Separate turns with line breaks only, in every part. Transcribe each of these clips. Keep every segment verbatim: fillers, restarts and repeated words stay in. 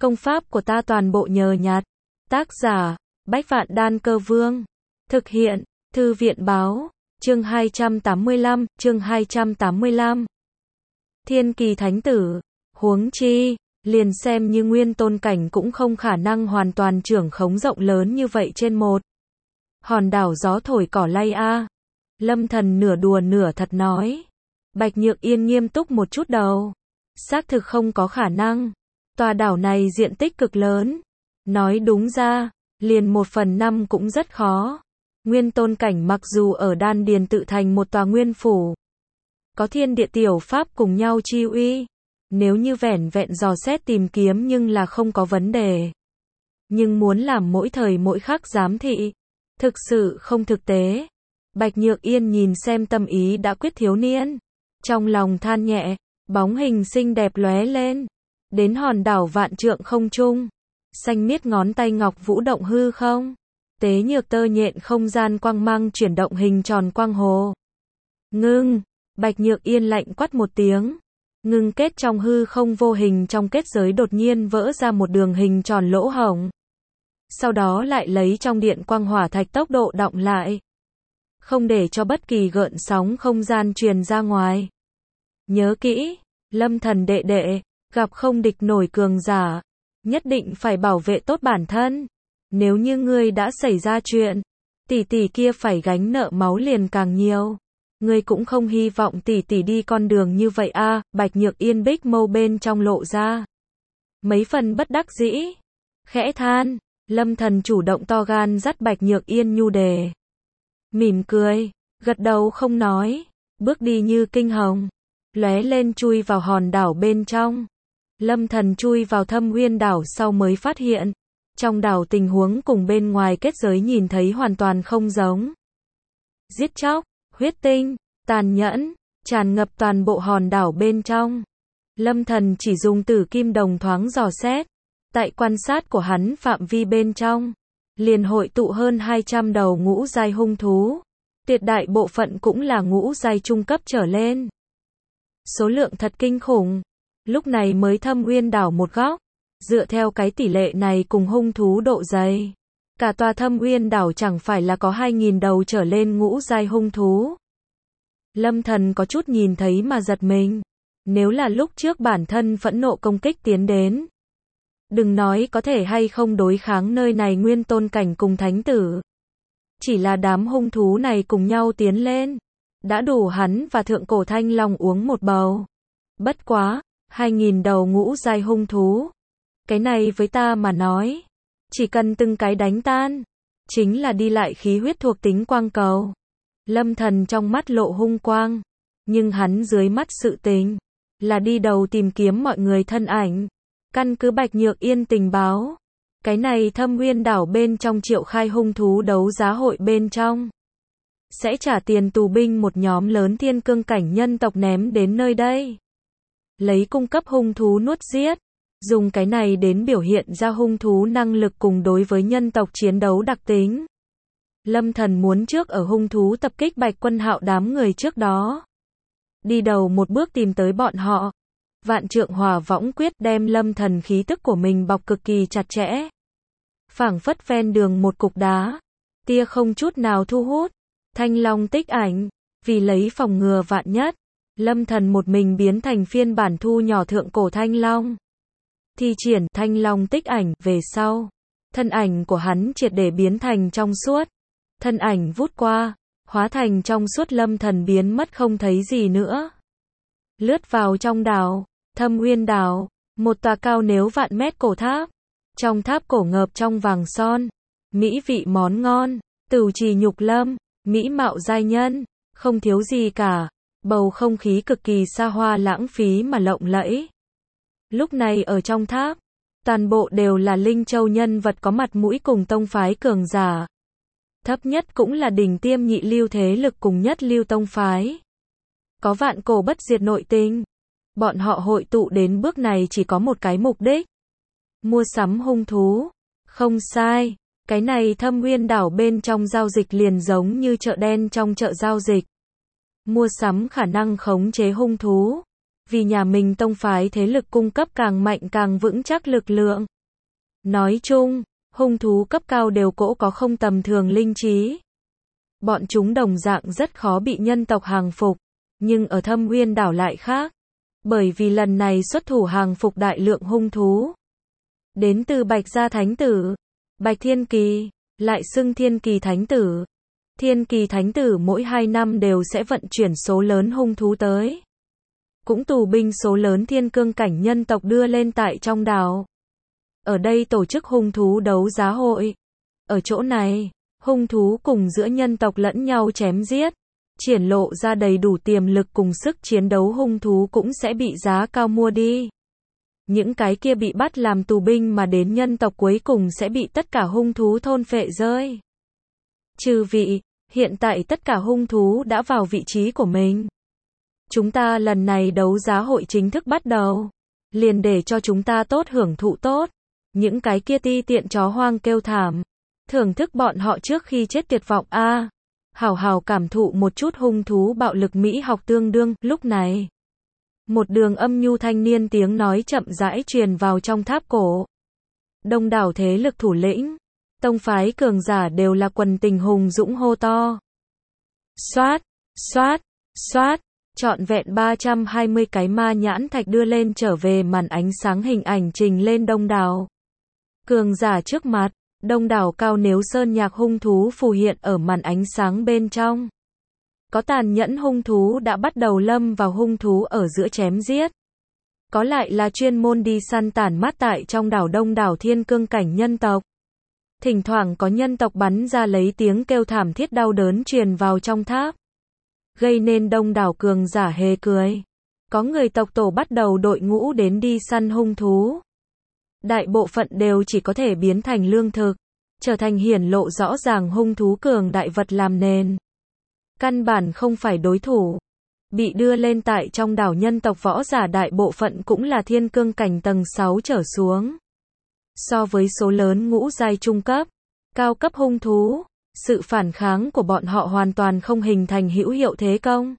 Công pháp của ta toàn bộ nhờ nhặt. Tác giả, Bách Vạn Đan Cơ Vương. Thực hiện, Thư viện Báo. Chương hai trăm tám mươi lăm, chương hai trăm tám mươi lăm. Thiên kỳ thánh tử. Huống chi, liền xem như nguyên tôn cảnh cũng không khả năng hoàn toàn trưởng khống rộng lớn như vậy trên một hòn đảo gió thổi cỏ lay a. Lâm Thần nửa đùa nửa thật nói. Bạch Nhược Yên nghiêm túc một chút đầu. Xác thực không có khả năng. Tòa đảo này diện tích cực lớn. Nói đúng ra, liền một phần năm cũng rất khó. Nguyên tôn cảnh mặc dù ở đan điền tự thành một tòa nguyên phủ, có thiên địa tiểu pháp cùng nhau chi uy. Nếu như vẻn vẹn dò xét tìm kiếm nhưng là không có vấn đề. Nhưng muốn làm mỗi thời mỗi khắc giám thị, thực sự không thực tế. Bạch Nhược Yên nhìn xem tâm ý đã quyết thiếu niên. Trong lòng than nhẹ, bóng hình xinh đẹp lóe lên. Đến hòn đảo vạn trượng không trung. Xanh miết ngón tay ngọc vũ động hư không. Tế nhược tơ nhện không gian quang mang chuyển động hình tròn quang hồ. Ngưng, Bạch Nhược Yên lạnh quát một tiếng. Ngưng kết trong hư không vô hình trong kết giới đột nhiên vỡ ra một đường hình tròn lỗ hổng. Sau đó lại lấy trong điện quang hỏa thạch tốc độ đọng lại. Không để cho bất kỳ gợn sóng không gian truyền ra ngoài. Nhớ kỹ, Lâm Thần đệ đệ, gặp không địch nổi cường giả, nhất định phải bảo vệ tốt bản thân. Nếu như ngươi đã xảy ra chuyện, tỷ tỷ kia phải gánh nợ máu liền càng nhiều. Ngươi cũng không hy vọng tỷ tỷ đi con đường như vậy a. À, Bạch Nhược Yên bích mâu bên trong lộ ra mấy phần bất đắc dĩ. Khẽ than, Lâm Thần chủ động to gan dắt Bạch Nhược Yên nhu đề. Mỉm cười, gật đầu không nói, bước đi như kinh hồng, lóe lên chui vào hòn đảo bên trong. Lâm Thần chui vào Thâm Nguyên đảo sau mới phát hiện, trong đảo tình huống cùng bên ngoài kết giới nhìn thấy hoàn toàn không giống. Giết chóc, huyết tinh, tàn nhẫn, tràn ngập toàn bộ hòn đảo bên trong. Lâm Thần chỉ dùng tử kim đồng thoáng dò xét, tại quan sát của hắn phạm vi bên trong, liền hội tụ hơn hai trăm đầu ngũ giai hung thú. Tuyệt đại bộ phận cũng là ngũ giai trung cấp trở lên. Số lượng thật kinh khủng. Lúc này mới Thâm Nguyên đảo một góc. Dựa theo cái tỷ lệ này cùng hung thú độ dày, cả tòa Thâm Nguyên đảo chẳng phải là có hai nghìn đầu trở lên ngũ giai hung thú. Lâm Thần có chút nhìn thấy mà giật mình. Nếu là lúc trước bản thân phẫn nộ công kích tiến đến, đừng nói có thể hay không đối kháng nơi này nguyên tôn cảnh cùng thánh tử. Chỉ là đám hung thú này cùng nhau tiến lên, đã đủ hắn và thượng cổ thanh long uống một bầu. Bất quá, hai nghìn đầu ngũ giai hung thú. Cái này với ta mà nói, chỉ cần từng cái đánh tan, chính là đi lại khí huyết thuộc tính quang cầu. Lâm Thần trong mắt lộ hung quang, nhưng hắn dưới mắt sự tình, là đi đầu tìm kiếm mọi người thân ảnh. Căn cứ Bạch Nhược Yên tình báo, cái này Thâm Nguyên đảo bên trong triệu khai hung thú đấu giá hội bên trong, sẽ trả tiền tù binh một nhóm lớn thiên cương cảnh nhân tộc ném đến nơi đây. Lấy cung cấp hung thú nuốt giết, dùng cái này đến biểu hiện ra hung thú năng lực cùng đối với nhân tộc chiến đấu đặc tính. Lâm Thần muốn trước ở hung thú tập kích Bạch Quân Hạo đám người trước đó, đi đầu một bước tìm tới bọn họ. Vạn trượng hỏa võng quyết đem Lâm Thần khí tức của mình bọc cực kỳ chặt chẽ. Phảng phất ven đường một cục đá, tia không chút nào thu hút. Thanh long tích ảnh, vì lấy phòng ngừa vạn nhất, Lâm Thần một mình biến thành phiên bản thu nhỏ thượng cổ thanh long. Thi triển thanh long tích ảnh về sau, thân ảnh của hắn triệt để biến thành trong suốt. Thân ảnh vút qua, hóa thành trong suốt. Lâm Thần biến mất không thấy gì nữa. Lướt vào trong đảo, Thâm Nguyên đảo, một tòa cao nếu vạn mét cổ tháp. Trong tháp cổ ngập trong vàng son, mỹ vị món ngon, tửu trì nhục lâm, mỹ mạo giai nhân, không thiếu gì cả. Bầu không khí cực kỳ xa hoa lãng phí mà lộng lẫy. Lúc này ở trong tháp, toàn bộ đều là Linh Châu nhân vật có mặt mũi cùng tông phái cường giả. Thấp nhất cũng là đỉnh tiêm nhị lưu thế lực cùng nhất lưu tông phái. Có vạn cổ bất diệt nội tình. Bọn họ hội tụ đến bước này chỉ có một cái mục đích. Mua sắm hung thú. Không sai, cái này Thâm Nguyên đảo bên trong giao dịch liền giống như chợ đen trong chợ giao dịch. Mua sắm khả năng khống chế hung thú. vì nhà mình tông phái thế lực cung cấp càng mạnh càng vững chắc lực lượng. Nói chung, hung thú cấp cao đều cỗ có không tầm thường linh trí. Bọn chúng đồng dạng rất khó bị nhân tộc hàng phục, nhưng ở Thâm Uyên đảo lại khác. Bởi vì lần này xuất thủ hàng phục đại lượng hung thú. Đến từ Bạch Gia Thánh Tử, Bạch Thiên Kỳ, lại xưng Thiên Kỳ Thánh Tử. Thiên Kỳ Thánh Tử mỗi hai năm đều sẽ vận chuyển số lớn hung thú tới. Cũng tù binh số lớn thiên cương cảnh nhân tộc đưa lên tại trong đảo. Ở đây tổ chức hung thú đấu giá hội. Ở chỗ này, hung thú cùng giữa nhân tộc lẫn nhau chém giết, triển lộ ra đầy đủ tiềm lực cùng sức chiến đấu hung thú cũng sẽ bị giá cao mua đi. Những cái kia bị bắt làm tù binh mà đến nhân tộc cuối cùng sẽ bị tất cả hung thú thôn phệ rơi. Chư vị, hiện tại tất cả hung thú đã vào vị trí của mình. Chúng ta lần này đấu giá hội chính thức bắt đầu. Liền để cho chúng ta tốt hưởng thụ tốt. Những cái kia ti tiện chó hoang kêu thảm. Thưởng thức bọn họ trước khi chết tuyệt vọng a. À, hào hào cảm thụ một chút hung thú bạo lực mỹ học tương đương. Lúc này, một đường âm nhu thanh niên tiếng nói chậm rãi truyền vào trong tháp cổ. Đông đảo thế lực thủ lĩnh, tông phái cường giả đều là quần tình hùng dũng hô to. Xoát, xoát, xoát, trọn vẹn ba trăm hai mươi cái ma nhãn thạch đưa lên trở về màn ánh sáng hình ảnh trình lên đông đảo cường giả trước mặt. Đông đảo cao nếu sơn nhạc hung thú phù hiện ở màn ánh sáng bên trong. Có tàn nhẫn hung thú đã bắt đầu lâm vào hung thú ở giữa chém giết. Có lại là chuyên môn đi săn tản mát tại trong đảo đông đảo thiên cương cảnh nhân tộc. Thỉnh thoảng có nhân tộc bắn ra lấy tiếng kêu thảm thiết đau đớn truyền vào trong tháp. Gây nên đông đảo cường giả hề cười. Có người tộc tổ bắt đầu đội ngũ đến đi săn hung thú. Đại bộ phận đều chỉ có thể biến thành lương thực, trở thành hiển lộ rõ ràng hung thú cường đại vật làm nền. Căn bản không phải đối thủ. Bị đưa lên tại trong đảo nhân tộc võ giả đại bộ phận cũng là thiên cương cảnh tầng sáu trở xuống. So với số lớn ngũ giai trung cấp, cao cấp hung thú, sự phản kháng của bọn họ hoàn toàn không hình thành hữu hiệu thế công.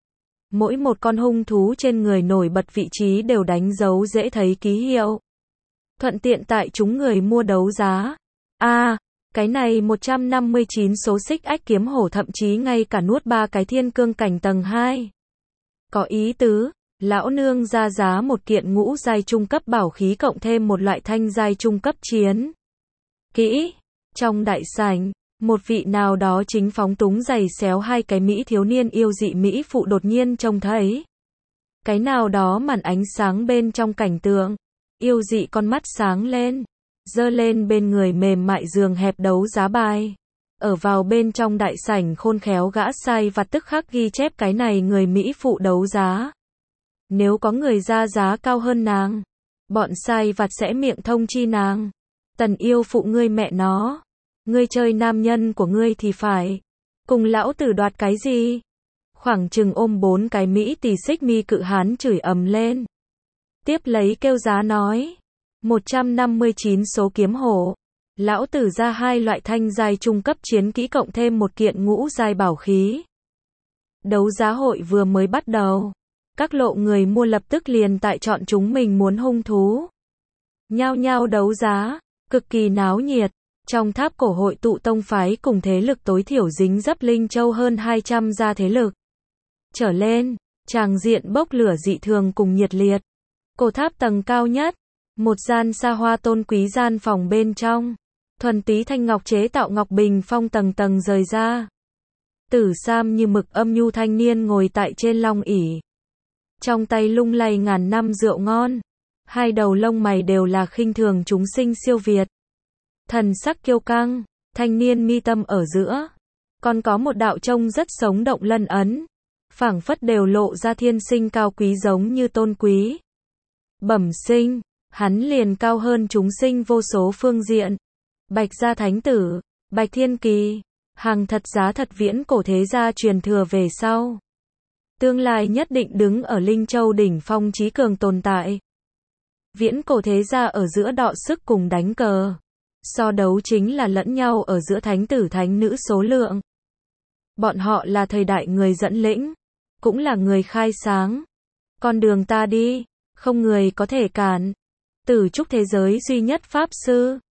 Mỗi một con hung thú trên người nổi bật vị trí đều đánh dấu dễ thấy ký hiệu. Thuận tiện tại chúng người mua đấu giá. A, à, cái này một trăm năm mươi chín số xích ách kiếm hổ thậm chí ngay cả nuốt ba cái thiên cương cảnh tầng hai. Có ý tứ, lão nương ra giá một kiện ngũ giai trung cấp bảo khí cộng thêm một loại thanh giai trung cấp chiến kỹ. Trong đại sảnh, một vị nào đó chính phóng túng giày xéo hai cái mỹ thiếu niên yêu dị mỹ phụ đột nhiên trông thấy. Cái nào đó màn ánh sáng bên trong cảnh tượng. Yêu dị con mắt sáng lên, giơ lên bên người mềm mại giường hẹp đấu giá bài. Ở vào bên trong đại sảnh khôn khéo gã sai vặt tức khắc ghi chép cái này người Mỹ phụ đấu giá. Nếu có người ra giá cao hơn nàng, bọn sai vặt sẽ miệng thông chi nàng. Tần yêu phụ ngươi mẹ nó, ngươi chơi nam nhân của ngươi thì phải. Cùng lão tử đoạt cái gì? Khoảng chừng ôm bốn cái Mỹ tỷ xích mi cự hán chửi ầm lên. Tiếp lấy kêu giá nói, một trăm năm mươi chín số kiếm hổ, lão tử ra hai loại thanh giai trung cấp chiến kỹ cộng thêm một kiện ngũ giai bảo khí. Đấu giá hội vừa mới bắt đầu, các lộ người mua lập tức liền tại chọn chúng mình muốn hung thú. Nhao nhao đấu giá, cực kỳ náo nhiệt, trong tháp cổ hội tụ tông phái cùng thế lực tối thiểu dính dấp Linh Châu hơn hai trăm gia thế lực. Trở lên, tràng diện bốc lửa dị thường cùng nhiệt liệt. Cổ tháp tầng cao nhất, một gian xa hoa tôn quý gian phòng bên trong, thuần túy thanh ngọc chế tạo ngọc bình phong tầng tầng rời ra. Tử sam như mực âm nhu thanh niên ngồi tại trên long ỷ, trong tay lung lay ngàn năm rượu ngon, hai đầu lông mày đều là khinh thường chúng sinh siêu việt. Thần sắc kiêu căng, thanh niên mi tâm ở giữa, còn có một đạo trông rất sống động lân ấn, phảng phất đều lộ ra thiên sinh cao quý giống như tôn quý. Bẩm sinh, hắn liền cao hơn chúng sinh vô số phương diện. Bạch Gia Thánh Tử, Bạch Thiên Kỳ, hàng thật giá thật viễn cổ thế gia truyền thừa về sau. Tương lai nhất định đứng ở Linh Châu đỉnh phong chí cường tồn tại. Viễn cổ thế gia ở giữa đọ sức cùng đánh cờ. So đấu chính là lẫn nhau ở giữa thánh tử thánh nữ số lượng. Bọn họ là thời đại người dẫn lĩnh, cũng là người khai sáng. Con đường ta đi, không người có thể cản. Tử trúc thế giới duy nhất Pháp Sư.